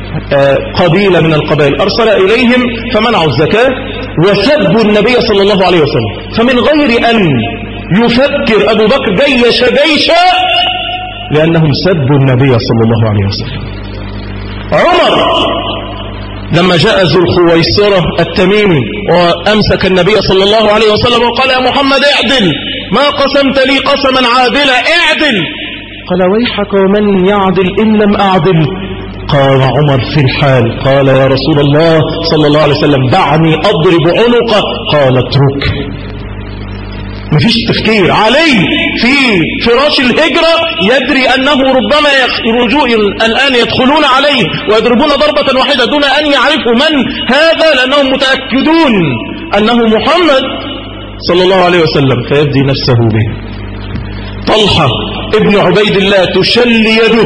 قبيلة من القبائل، أرسل إليهم فمنعوا الزكاة وسبوا النبي صلى الله عليه وسلم. فمن غير أن يفكر أبو بكر جيش جيشا لأنهم سبوا النبي صلى الله عليه وسلم. عمر لما جاء ذو الخويصرة التميمي وأمسك النبي صلى الله عليه وسلم وقال يا محمد اعدل، ما قسمت لي قسما عادلا، اعدل. قال ويحك ومن يعدل إن لم أعدل. قال عمر في الحال، قال يا رسول الله صلى الله عليه وسلم دعني أضرب عنقه. قال اترك. مفيش تفكير. علي في فراش الهجرة يدري أنه ربما يخرجون الآن يدخلون عليه ويضربون ضربة واحدة دون أن يعرفوا من هذا، لأنهم متأكدون أنه محمد صلى الله عليه وسلم، فيبدي نفسه به. طلحة ابن عبيد الله تشل يده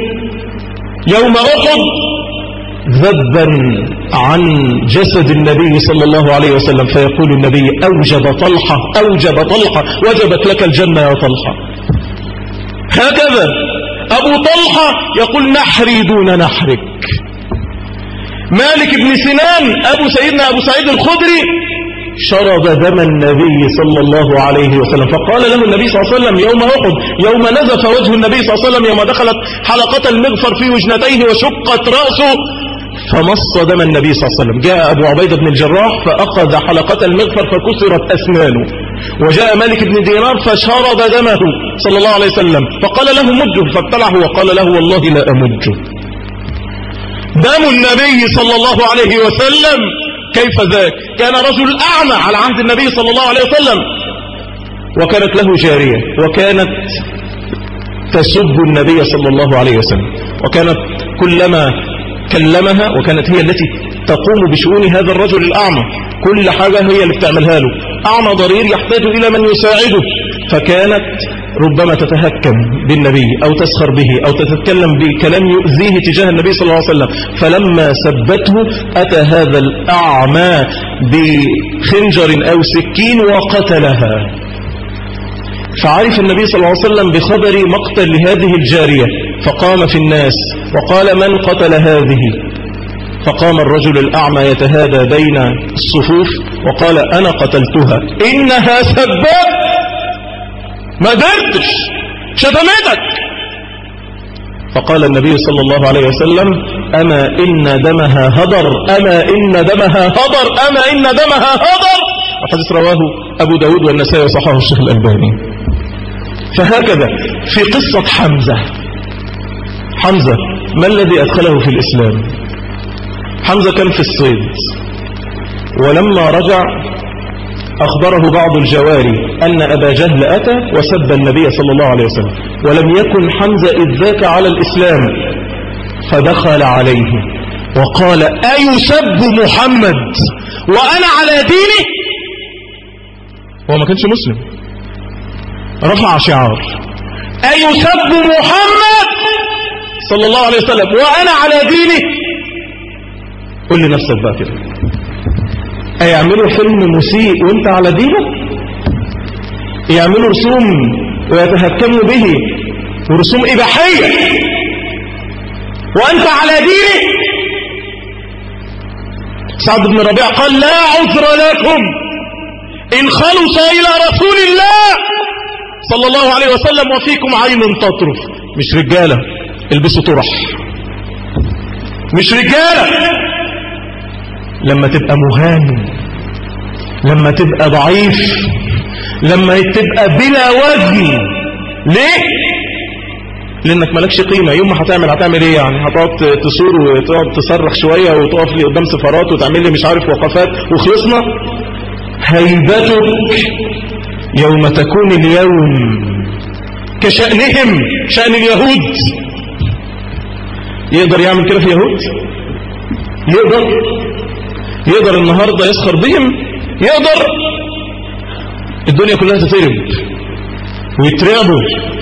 يوم أحد ذبا عن جسد النبي صلى الله عليه وسلم، فيقول النبي أوجب طلحة أوجب طلحة وجبت لك الجنة يا طلحة. هكذا أبو طلحة يقول نحري دون نحرك. مالك بن سنان أبو سيدنا أبو سعيد الخدري شرب دم النبي صلى الله عليه وسلم. فقال له النبي صلى الله عليه وسلم يوم أحد، يوم نزف وجه النبي صلى الله عليه وسلم، يوم دخلت حلقة المغفر في وجنتيه وشقت رأسه فمص دم النبي صلى الله عليه وسلم. جاء أبو عبيدة بن الجراح فأخذ حلقة المغفر فكسرت أسنانه، وجاء مالك بن دينار فشرب دمه صلى الله عليه وسلم، فقال له مجه، فابتلعه وقال له والله لا أمجه. دم النبي صلى الله عليه وسلم كيف ذاك؟ كان رجل أعمى على عهد النبي صلى الله عليه وسلم، وكانت له جارية وكانت تسب النبي صلى الله عليه وسلم، وكانت كلما كلمها وكانت هي التي تقوم بشؤون هذا الرجل الأعمى، كل حاجة هي اللي بتعملها له، أعمى ضرير يحتاج إلى من يساعده، فكانت ربما تتهكم بالنبي أو تسخر به أو تتكلم بكلام يؤذيه تجاه النبي صلى الله عليه وسلم. فلما سبته أتى هذا الأعمى بخنجر أو سكين وقتلها. فعرف النبي صلى الله عليه وسلم بخبر مقتل لهذه الجارية، فقام في الناس وقال من قتل هذه؟ فقام الرجل الأعمى يتهادى بين الصفوف وقال أنا قتلتها، إنها سباب، ما درتش، شتمتك. فقال النبي صلى الله عليه وسلم أما إن دمها هدر، أما إن دمها هدر، أما إن دمها هدر. الحديث رواه أبو داود والنسائي وصححه الشيخ الألباني. فهكذا في قصة حمزة. حمزة ما الذي أدخله في الإسلام؟ حمزة كان في الصيد، ولما رجع أخبره بعض الجواري أن أبا جهل أتى وسب النبي صلى الله عليه وسلم، ولم يكن حمزة إذ ذاك على الإسلام، فدخل عليه وقال أيسب محمد وأنا على دينه؟ هو ما كانش مسلم، رفع شعار أيسب محمد صلى الله عليه وسلم وأنا على دينه. قل لنفسك بقى كده، أيعملوا حلم مسيء وانت على دينه؟ يعملوا رسوم ويتهكموا به ورسوم إباحية وأنت على دينه؟ سعد بن ربيع قال لا عذر لكم إن خلص إلى رسول الله صلى الله عليه وسلم وفيكم عين تطرف. مش رجالة البسوا طرح، مش رجالة لما تبقى مهان، لما تبقى ضعيف، لما تبقى بلا وزن. ليه؟ لانك مالكش قيمة. يوم ما هتعمل هتعمل ايه يعني؟ هتقعد تصور وتقعد تصرخ شوية وتقف لي قدام سفارات وتعمل لي مش عارف وقفات وخلصنا. هيبتك يوم تكون اليوم كشأنهم، شأن اليهود. يقدر يعمل كده في يهود؟ يقدر يقدر النهاردة يسخر بهم؟ يقدر؟ الدنيا كلها تترب ويترعبوا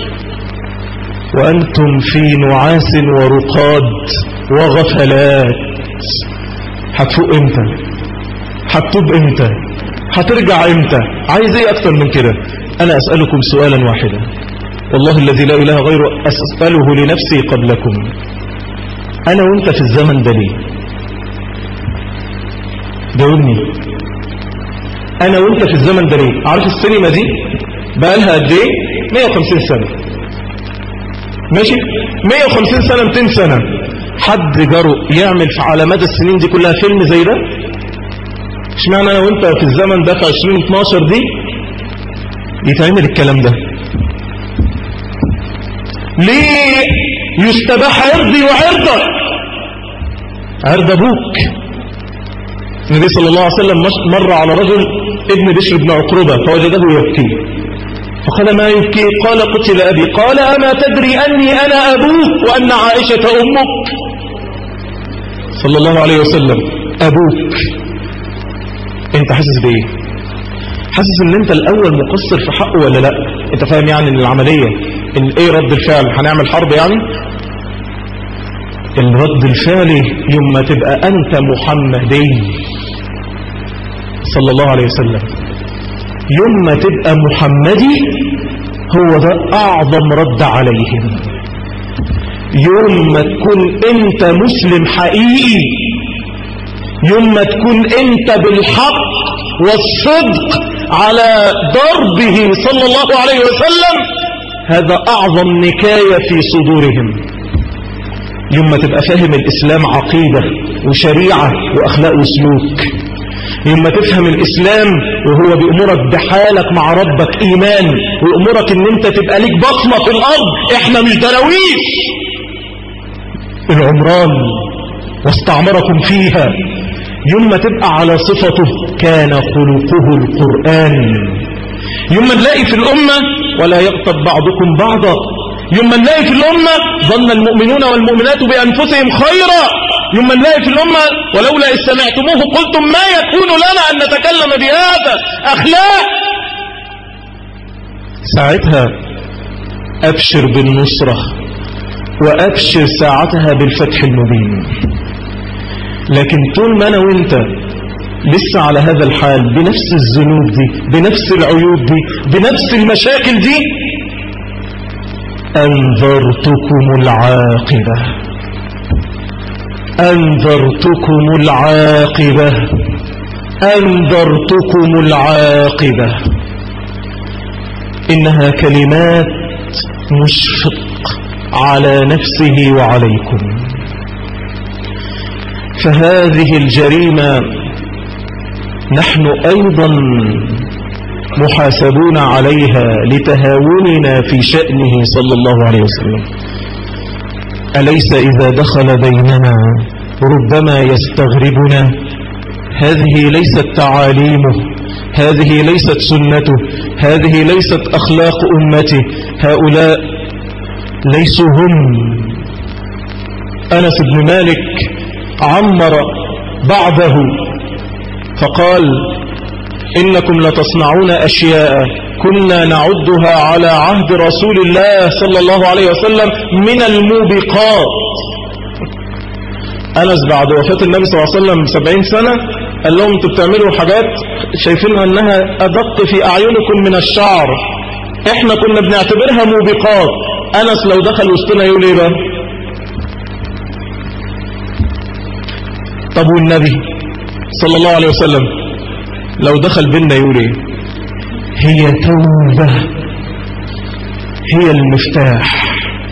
وأنتم في نعاس ورقاد وغفلات. هتفوق امتى؟ هتتوب امتى؟ هترجع امتى؟ عايز ايه اكتر من كده؟ انا اسألكم سؤالا واحدا والله الذي لا اله غيره، اسأله لنفسي قبلكم. انا وانت في الزمن ده ليه؟ جاوبني. انا وانت في الزمن ده ليه؟ عارف السينما دي بقى لها قد ايه؟ مية وخمسين سنة، ماشي؟ مية وخمسين سنة، مئتين سنة. حد جرؤ يعمل على مدى السنين دي كلها فيلم زي ده؟ اشمعنى انا وانت في الزمن ده في عشرين اتناشر دي يتعمل الكلام ده؟ ليه يستباح عرضي وعرضك؟ عرض ابوك. النبي صلى الله عليه وسلم مر على رجل ابن بشر بن عقربة فوجده يبكي، فقال ما يبكي؟ قال قتل أبي. قال أما تدري أني أنا أبوك وأن عائشة أمك؟ صلى الله عليه وسلم أبوك. انت حاسس بإيه؟ حاسس ان انت الأول مقصر في حقه ولا لا؟ انت فاهم يعني ان العملية ان ايه رد الفعل؟ هنعمل حرب يعني؟ الرد الفعلي يوم ما تبقى أنت محمدي صلى الله عليه وسلم، يوم ما تبقى محمدي، هو ده أعظم رد عليهم. يوم ما تكون أنت مسلم حقيقي، يوم ما تكون أنت بالحق والصدق على دربه صلى الله عليه وسلم، هذا أعظم نكاية في صدورهم. يوم ما تبقى فاهم الإسلام عقيدة وشريعة وأخلاق وسلوك، يوم ما تفهم الإسلام وهو بيأمرك بحالك مع ربك إيمان، ويأمرك ان انت تبقى ليك بصمة في الأرض. احنا مش دراويش، العمران واستعمركم فيها. يوم ما تبقى على صفته كان خلقه القرآن. يوم ما نلاقي في الأمة ولا يغتب بعضكم بعضا، يوم ما نلاقي في الأمة ظن المؤمنون والمؤمنات بأنفسهم خيرا، يوم ما نلاقي في الأمة ولولا إذ سمعتموه قلتم ما يكون لنا أن نتكلم بهذا، أخلاق. ساعتها أبشر بالنصرة، وأبشر ساعتها بالفتح المبين. لكن طول ما أنا وإنت لسه على هذا الحال، بنفس الذنوب دي، بنفس العيوب دي، بنفس المشاكل دي، أنذرتكم العاقبة، أنذرتكم العاقبة، أنذرتكم العاقبة. إنها كلمات مشفق على نفسه وعليكم. فهذه الجريمة نحن أيضا محاسبون عليها لتهاوننا في شأنه صلى الله عليه وسلم. أليس إذا دخل بيننا ربما يستغربنا؟ هذه ليست تعاليمه، هذه ليست سنته، هذه ليست أخلاق أمته، هؤلاء ليسوا هم. أنس بن مالك عمر بعضه فقال إنكم لتصنعون أشياء كنا نعدها على عهد رسول الله صلى الله عليه وسلم من الموبقات. أنس بعد وفاة النبي صلى الله عليه وسلم سبعين سنة قال لهم انتوا بتعملوا حاجات شايفينها أنها أدق في أعينكم من الشعر، احنا كنا بنعتبرها موبقات. أنس لو دخل وسطنا يقول ايه بقى؟ طب والنبي صلى الله عليه وسلم لو دخل بيننا يقول ايه؟ هي توبة، هي المفتاح،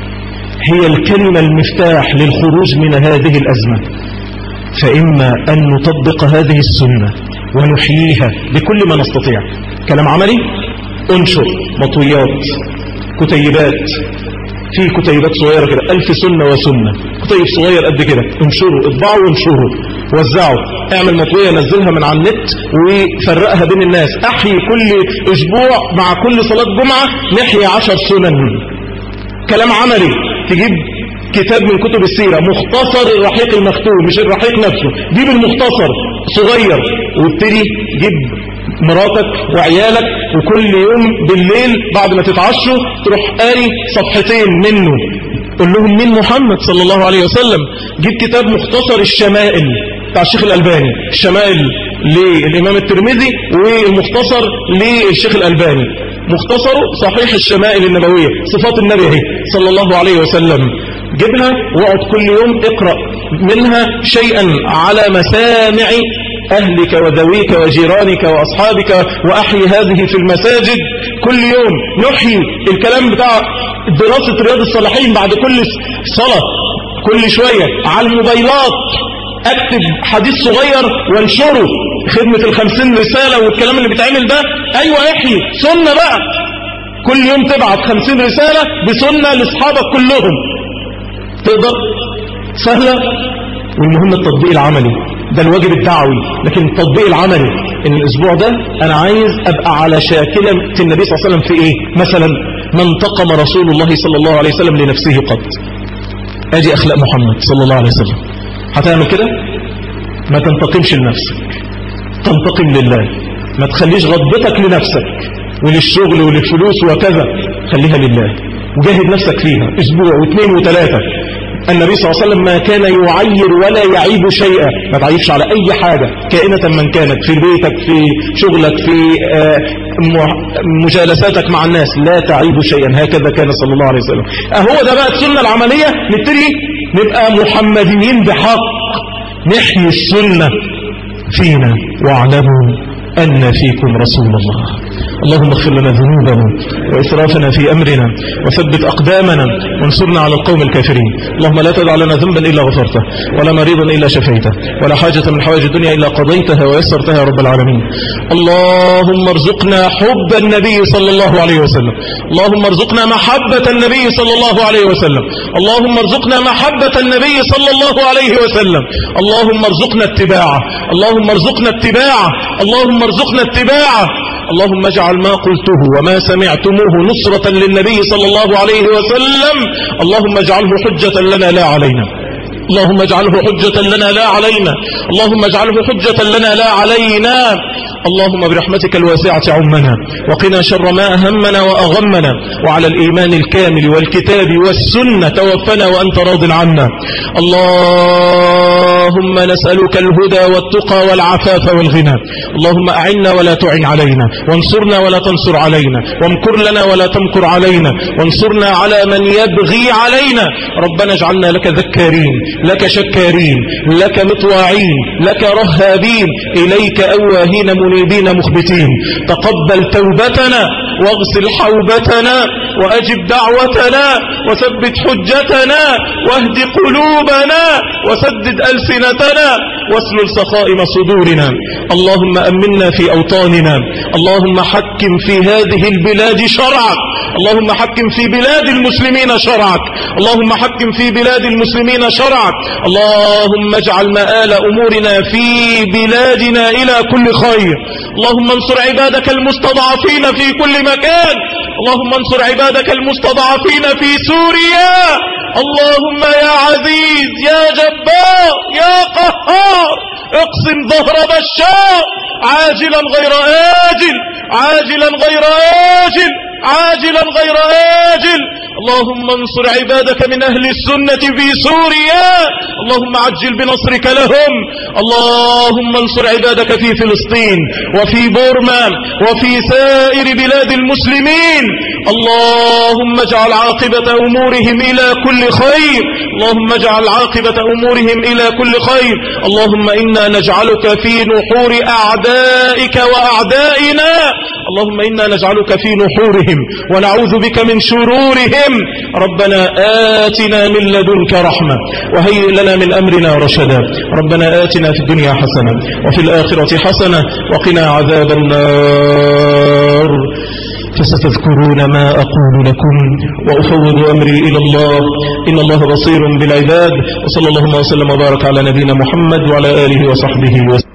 هي الكلمة المفتاح للخروج من هذه الأزمة. فإما أن نطبق هذه السنة ونحييها بكل ما نستطيع. كلام عملي، انشر مطويات، كتيبات، في كتيبات صغيرة كده ألف سنة وسنة، كتيب صغير قد كده، انشره، اطبعه وانشره، وزعه، اعمل مطوية نزلها من على النت وفرقها بين الناس. احيي كل اسبوع مع كل صلاة جمعة نحيي عشر سنن. كلام عملي، تجيب كتاب من كتب السيرة مختصر الرحيق المختوم، مش الرحيق نفسه، جيب المختصر صغير وابتدي جيب مراتك وعيالك، وكل يوم بالليل بعد ما تتعشوا تروح قاري صفحتين منه، قول لهم مين محمد صلى الله عليه وسلم. جيب كتاب مختصر الشمائل بتاع الشيخ الألباني، الشمائل للإمام الترمذي والمختصر للشيخ الألباني، مختصره صحيح الشمائل النبوية، صفات النبي صلى الله عليه وسلم. جيبها واقعد كل يوم اقرأ منها شيئا على مسامع أهلك وذويك وجيرانك وأصحابك، وأحيي هذه في المساجد. كل يوم نحيي الكلام بتاع دراسة رياض الصالحين بعد كل صلاة، كل شوية على الموبايلات اكتب حديث صغير وانشره، خدمة الخمسين رسالة والكلام اللي بيتعمل ده. ايوه احيي سنة بقى، كل يوم تبعت خمسين رسالة بسنة لاصحابك كلهم. تقدر؟ سهلة. والمهم التطبيق العملي، ده الواجب الدعوي. لكن التطبيق العملي ان الاسبوع ده انا عايز ابقى على شاكلة النبي صلى الله عليه وسلم في ايه؟ مثلا ما انتقم رسول الله صلى الله عليه وسلم لنفسه قط. ادي اخلاق محمد صلى الله عليه وسلم. هتعمل كده؟ ما تنتقمش لنفسك، تنتقم لله. ما تخليش غضبتك لنفسك وللشغل وللفلوس وكذا، خليها لله وجاهد نفسك فيها اسبوع واثنين وثلاثة. النبي صلى الله عليه وسلم ما كان يعير ولا يعيب شيئا، ما تعيبش على اي حاجة كائنة من كانت، في بيتك، في شغلك، في مجالساتك مع الناس، لا تعيب شيئا. هكذا كان صلى الله عليه وسلم. اهو ده بقى السنة العملية. نبتدي نبقى محمديين بحق، نحيي السنة فينا. واعلموا أن فيكم رسول الله. اللهم اغفر لنا ذنوبنا وإسرافنا في أمرنا وثبت أقدامنا وانصرنا على القوم الكافرين. اللهم لا تدع لنا ذنبا إلا غفرته ولا مريضا إلا شفيته ولا حاجة من حوائج الدنيا إلا قضيتها ويسرتها يا رب العالمين. اللهم ارزقنا حب النبي صلى الله عليه وسلم. اللهم ارزقنا محبة النبي صلى الله عليه وسلم. اللهم ارزقنا محبة النبي صلى الله عليه وسلم. اللهم ارزقنا اتباعه. اللهم ارزقنا اتباعه. اللهم ارزقنا اتباعه. اللهم اجعل ما قلته وما سمعتموه نصرة للنبي صلى الله عليه وسلم. اللهم اجعله حجة لنا لا علينا. اللهم اجعله حجة لنا لا علينا. اللهم اجعله حجة لنا لا علينا. اللهم برحمتك الواسعة عمنا وقنا شر ما أهمنا وأغمنا وعلى الإيمان الكامل والكتاب والسنة توفنا وأنت راض عنا. اللهم نسألك الهدى والتقى والعفاف والغنى. اللهم أعنا ولا تعن علينا وانصرنا ولا تنصر علينا وامكر لنا ولا تمكر علينا وانصرنا على من يبغي علينا. ربنا اجعلنا لك ذكارين لك شكارين لك مطواعين لك رهابين إليك أواهين منيبين مخبتين. تقبل توبتنا واغسل حوبتنا وأجب دعوتنا وثبت حجتنا واهد قلوبنا وسدد ألسنتنا واسلل سخائم صدورنا. اللهم أمنا في أوطاننا. اللهم حكم في هذه البلاد شرعك. اللهم حكم في بلاد المسلمين شرعك. اللهم حكم في بلاد المسلمين شرعك. اللهم اجعل مآل أمورنا في بلادنا إلى كل خير. اللهم انصر عبادك المستضعفين في كل مكان. اللهم انصر عبادك المستضعفين في سوريا. اللهم يا عزيز يا جبار يا قهار اقسم ظهر بشار عاجلا غير آجل عاجلا غير آجل عاجلا غير آجل. اللهم انصر عبادك من أهل السنة في سوريا. اللهم عجل بنصرك لهم. اللهم انصر عبادك في فلسطين وفي بورما وفي سائر بلاد المسلمين. اللهم اجعل عاقبة أمورهم إلى كل خير. اللهم اجعل عاقبة أمورهم إلى كل خير. اللهم إنا نجعلك في نحور أعدائك وأعدائنا. اللهم إنا نجعلك في نحورهم ونعوذ بك من شرورهم. ربنا آتنا من لدنك رحمة وهيئ لنا من أمرنا رشدا. ربنا آتنا في الدنيا حسنة وفي الآخرة حسنة وقنا عذاب النار. فستذكرون ما أقول لكم وأفوض أمري إلى الله إن الله بصير بالعباد. وصلى الله وسلم وبارك على نبينا محمد وعلى آله وصحبه وسلم.